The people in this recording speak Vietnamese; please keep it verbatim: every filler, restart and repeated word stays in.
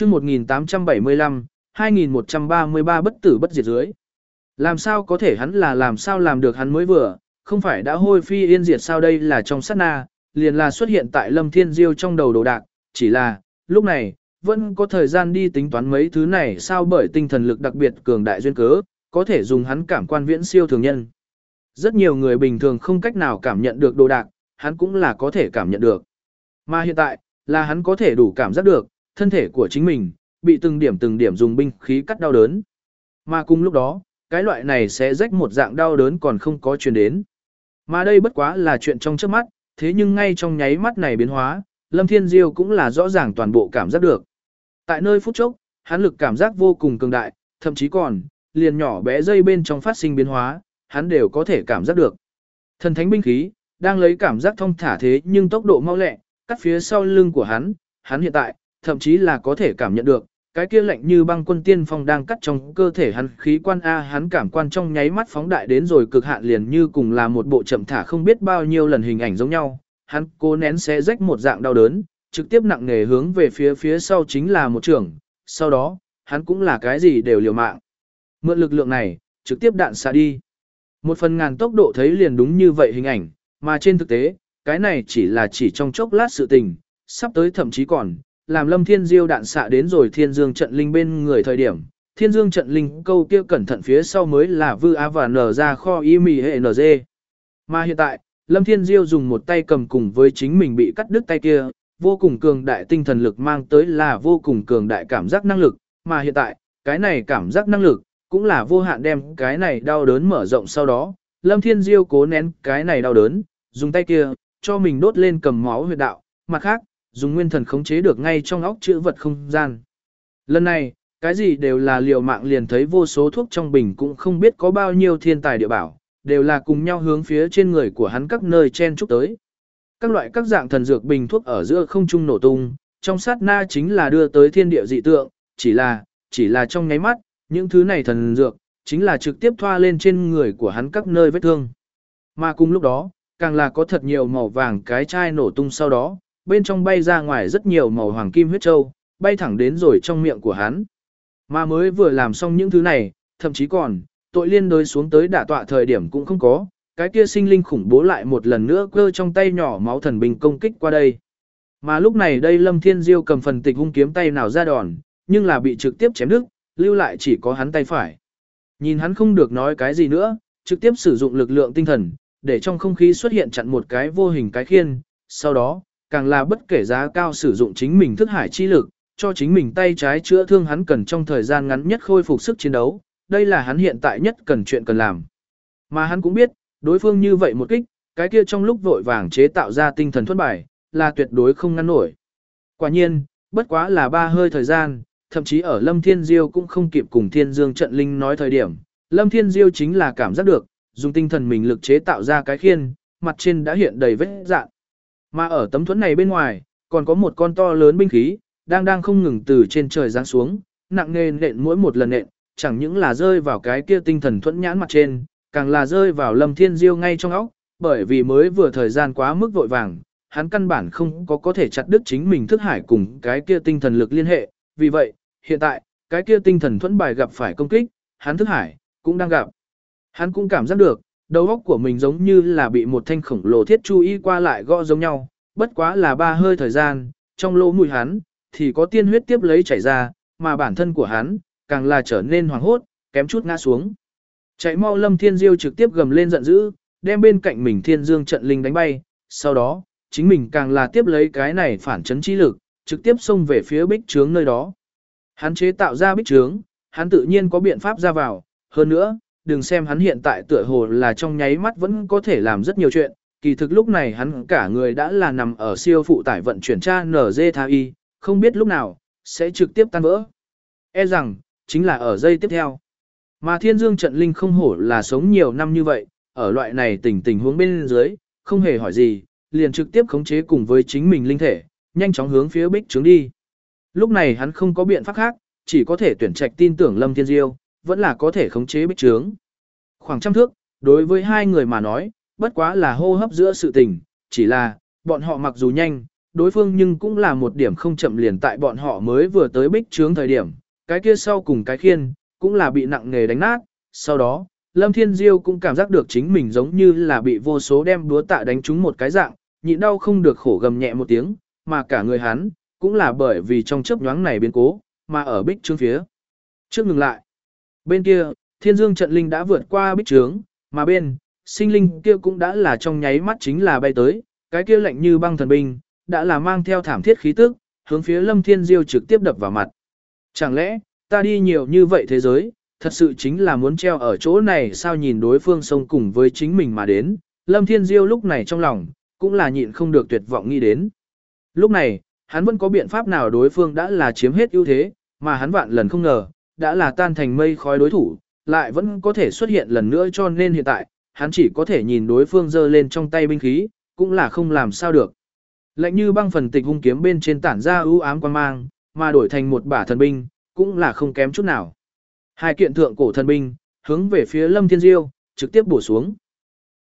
chương một nghìn tám trăm bảy mươi lăm, hai nghìn một trăm ba mươi ba bất tử bất diệt dưới. Làm sao có thể hắn là làm sao làm được hắn mới vừa, không phải đã hôi phi yên diệt sao đây là trong sát na, liền là xuất hiện tại Lâm Thiên Diêu trong đầu đồ đạc, chỉ là, lúc này, vẫn có thời gian đi tính toán mấy thứ này sao bởi tinh thần lực đặc biệt cường đại duyên cớ, có thể dùng hắn cảm quan viễn siêu thường nhân. Rất nhiều người bình thường không cách nào cảm nhận được đồ đạc, hắn cũng là có thể cảm nhận được. Mà hiện tại, là hắn có thể đủ cảm giác được, thân thể của chính mình, bị từng điểm từng điểm dùng binh khí cắt đau đớn. Mà cùng lúc đó, cái loại này sẽ rách một dạng đau đớn còn không có truyền đến. Mà đây bất quá là chuyện trong trước mắt, thế nhưng ngay trong nháy mắt này biến hóa, Lâm Thiên Diêu cũng là rõ ràng toàn bộ cảm giác được. Tại nơi phút chốc, hắn lực cảm giác vô cùng cường đại, thậm chí còn, liền nhỏ bé dây bên trong phát sinh biến hóa, hắn đều có thể cảm giác được. Thần thánh binh khí, đang lấy cảm giác thông thả thế nhưng tốc độ mau lẹ, cắt phía sau lưng của hắn, hắn hiện tại, thậm chí là có thể cảm nhận được, cái kia lạnh như băng quân tiên phong đang cắt trong cơ thể hắn khí quan A hắn cảm quan trong nháy mắt phóng đại đến rồi cực hạn liền như cùng là một bộ chậm thả không biết bao nhiêu lần hình ảnh giống nhau, hắn cố nén xé rách một dạng đau đớn, trực tiếp nặng nề hướng về phía phía sau chính là một trường, sau đó, hắn cũng là cái gì đều liều mạng. Mượn lực lượng này, trực tiếp đạn xạ đi. Một phần ngàn tốc độ thấy liền đúng như vậy hình ảnh, mà trên thực tế, cái này chỉ là chỉ trong chốc lát sự tình, sắp tới thậm chí còn, làm Lâm Thiên Diêu đạn xạ đến rồi Thiên Dương trận linh bên người thời điểm, Thiên Dương trận linh câu kia cẩn thận phía sau mới là vư á và nở ra kho y mì hệ nờ dê. Mà hiện tại, Lâm Thiên Diêu dùng một tay cầm cùng với chính mình bị cắt đứt tay kia, vô cùng cường đại tinh thần lực mang tới là vô cùng cường đại cảm giác năng lực, mà hiện tại, cái này cảm giác năng lực, cũng là vô hạn đem cái này đau đớn mở rộng sau đó, Lâm Thiên Diêu cố nén cái này đau đớn, dùng tay kia, cho mình đốt lên cầm máu huyệt đạo, mặt khác, dùng nguyên thần khống chế được ngay trong óc chữ vật không gian. Lần này, cái gì đều là liều mạng liền thấy vô số thuốc trong bình cũng không biết có bao nhiêu thiên tài địa bảo, đều là cùng nhau hướng phía trên người của hắn các nơi chen chúc tới. Các loại các dạng thần dược bình thuốc ở giữa không trung nổ tung, trong sát na chính là đưa tới thiên địa dị tượng, chỉ là, chỉ là trong nháy mắt, những thứ này thần dược, chính là trực tiếp thoa lên trên người của hắn các nơi vết thương. Mà cùng lúc đó, càng là có thật nhiều màu vàng cái chai nổ tung sau đó, bên trong bay ra ngoài rất nhiều màu hoàng kim huyết châu, bay thẳng đến rồi trong miệng của hắn. Mà mới vừa làm xong những thứ này, thậm chí còn, tội liên đối xuống tới đả tọa thời điểm cũng không có, cái kia sinh linh khủng bố lại một lần nữa cơ trong tay nhỏ máu thần binh công kích qua đây. Mà lúc này đây Lâm Thiên Diêu cầm phần tịch hung kiếm tay nào ra đòn, nhưng là bị trực tiếp chém đứt, lưu lại chỉ có hắn tay phải. Nhìn hắn không được nói cái gì nữa, trực tiếp sử dụng lực lượng tinh thần, để trong không khí xuất hiện chặn một cái vô hình cái khiên, sau đó, càng là bất kể giá cao sử dụng chính mình thức hải chi lực, cho chính mình tay trái chữa thương hắn cần trong thời gian ngắn nhất khôi phục sức chiến đấu, đây là hắn hiện tại nhất cần chuyện cần làm. Mà hắn cũng biết, đối phương như vậy một kích, cái kia trong lúc vội vàng chế tạo ra tinh thần thuẫn bài, là tuyệt đối không ngăn nổi. Quả nhiên, bất quá là ba hơi thời gian, thậm chí ở Lâm Thiên Diêu cũng không kịp cùng Thiên Dương trận linh nói thời điểm, Lâm Thiên Diêu chính là cảm giác được, dùng tinh thần mình lực chế tạo ra cái khiên, mặt trên đã hiện đầy vết rạn. Mà ở tấm thuẫn này bên ngoài, còn có một con to lớn binh khí, đang đang không ngừng từ trên trời giáng xuống, nặng nề nện mỗi một lần nện, chẳng những là rơi vào cái kia tinh thần thuẫn nhãn mặt trên, càng là rơi vào Lâm Thiên Diêu ngay trong óc, bởi vì mới vừa thời gian quá mức vội vàng, hắn căn bản không có có thể chặt đứt chính mình thức hải cùng cái kia tinh thần lực liên hệ, vì vậy, hiện tại, cái kia tinh thần thuẫn bài gặp phải công kích, hắn thức hải cũng đang gặp. Hắn cũng cảm giác được, đầu óc của mình giống như là bị một thanh khổng lồ thiết chu y qua lại gõ giống nhau, bất quá là ba hơi thời gian, trong lỗ mũi hắn thì có tiên huyết tiếp lấy chảy ra, mà bản thân của hắn càng là trở nên hoảng hốt, kém chút ngã xuống. Chạy mau Lâm Thiên Diêu trực tiếp gầm lên giận dữ, đem bên cạnh mình Thiên Dương trận linh đánh bay, sau đó, chính mình càng là tiếp lấy cái này phản chấn chi lực, trực tiếp xông về phía bích trướng nơi đó. Hắn chế tạo ra bích trướng, hắn tự nhiên có biện pháp ra vào, hơn nữa, đừng xem hắn hiện tại tựa hồ là trong nháy mắt vẫn có thể làm rất nhiều chuyện, kỳ thực lúc này hắn cả người đã là nằm ở siêu phụ tải vận chuyển tra en giê tha i, không biết lúc nào, sẽ trực tiếp tan vỡ. E rằng, chính là ở giây tiếp theo. Mà Thiên Dương trận linh không hổ là sống nhiều năm như vậy, ở loại này tình tình huống bên dưới, không hề hỏi gì, liền trực tiếp khống chế cùng với chính mình linh thể, nhanh chóng hướng phía bích trướng đi. Lúc này hắn không có biện pháp khác, chỉ có thể tuyển trạch tin tưởng Lâm Thiên Diêu, vẫn là có thể khống chế bích trướng. Khoảng trăm thước, đối với hai người mà nói, bất quá là hô hấp giữa sự tình, chỉ là, bọn họ mặc dù nhanh, đối phương nhưng cũng là một điểm không chậm liền tại bọn họ mới vừa tới bích trướng thời điểm, cái kia sau cùng cái khiên, cũng là bị nặng nghề đánh nát, sau đó, Lâm Thiên Diêu cũng cảm giác được chính mình giống như là bị vô số đem búa tạ đánh trúng một cái dạng, nhịn đau không được khổ gầm nhẹ một tiếng, mà cả người hắn, cũng là bởi vì trong chớp nhoáng này biến cố, mà ở bích trướng phía trước ngừng lại. Bên kia, Thiên Dương trận linh đã vượt qua bích trướng, mà bên, sinh linh kia cũng đã là trong nháy mắt chính là bay tới, cái kia lạnh như băng thần binh, đã là mang theo thảm thiết khí tức, hướng phía Lâm Thiên Diêu trực tiếp đập vào mặt. Chẳng lẽ, ta đi nhiều như vậy thế giới, thật sự chính là muốn treo ở chỗ này sao nhìn đối phương sông cùng với chính mình mà đến, Lâm Thiên Diêu lúc này trong lòng, cũng là nhịn không được tuyệt vọng nghĩ đến. Lúc này, hắn vẫn có biện pháp nào đối phương đã là chiếm hết ưu thế, mà hắn vạn lần không ngờ, đã là tan thành mây khói đối thủ, lại vẫn có thể xuất hiện lần nữa cho nên hiện tại, hắn chỉ có thể nhìn đối phương giơ lên trong tay binh khí, cũng là không làm sao được. Lạnh như băng phần tịch hung kiếm bên trên tản ra ưu ám quan mang, mà đổi thành một bả thần binh, cũng là không kém chút nào. Hai kiện thượng cổ thần binh, hướng về phía Lâm Thiên Diêu, trực tiếp bổ xuống.